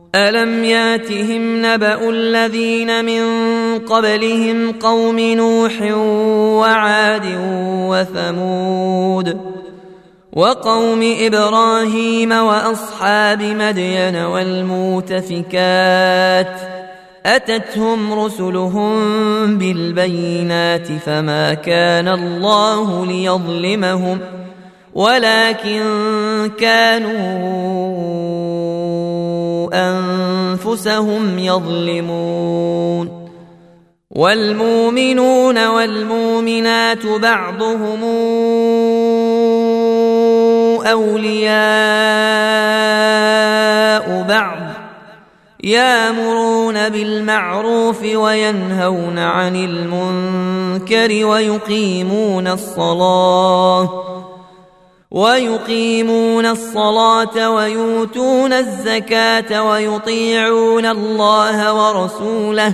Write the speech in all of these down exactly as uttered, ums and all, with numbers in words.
ألم ياتهم نبأ الذين من قبلهم قوم نوح وعاد وثمود وقوم إبراهيم وأصحاب مدين والمؤتفكات أتتهم رسلهم بالبينات فما كان الله ليظلمهم ولكن كانوا أنفسهم يظلمون والمؤمنون والمؤمنات بعضهم أولياء بعض يأمرون بالمعروف وينهون عن المنكر ويقيمون الصلاة ويقيمون الصلاة ويؤتون الزكاة ويطيعون الله ورسوله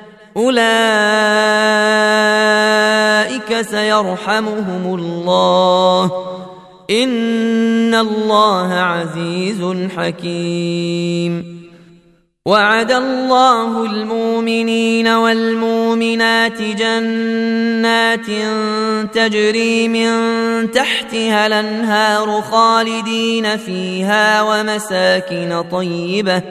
أولئك سيرحمهم الله إن الله عزيز حكيم. وعد الله المؤمنين والمؤمنات جنات تجري من تحتها الأنهار خالدين فيها ومساكن طيبة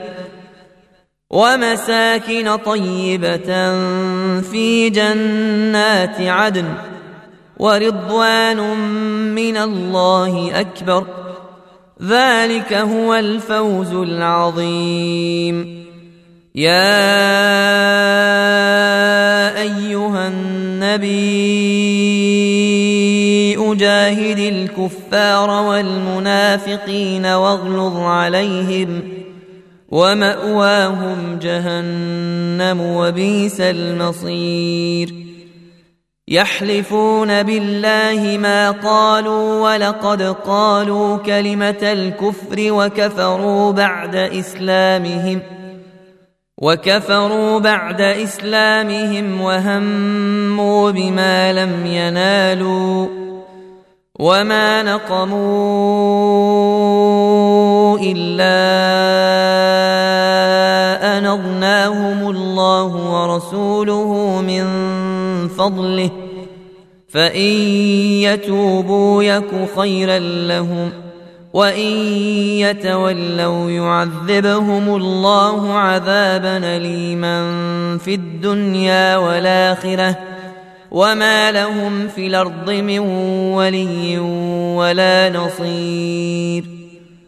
ومساكن طيبة في جنات عدن ورضوان من الله أكبر ذلك هو الفوز العظيم. يا أيها النبي أجاهد الكفار والمنافقين واغلظ عليهم ومأواهم جهنم وبئس المصير. يحلفون بالله ما قالوا ولقد قالوا كلمة الكفر وكفروا بعد إسلامهم وكفروا بعد إسلامهم وهموا بما لم ينالوا وما نقموا إلا أن أغناهم الله ورسوله من فضله فإن يتوبوا يك خيرا لهم وإن يتولوا يعذبهم الله عذابا أليما في الدنيا والآخرة وما لهم في الأرض من ولي ولا نصير.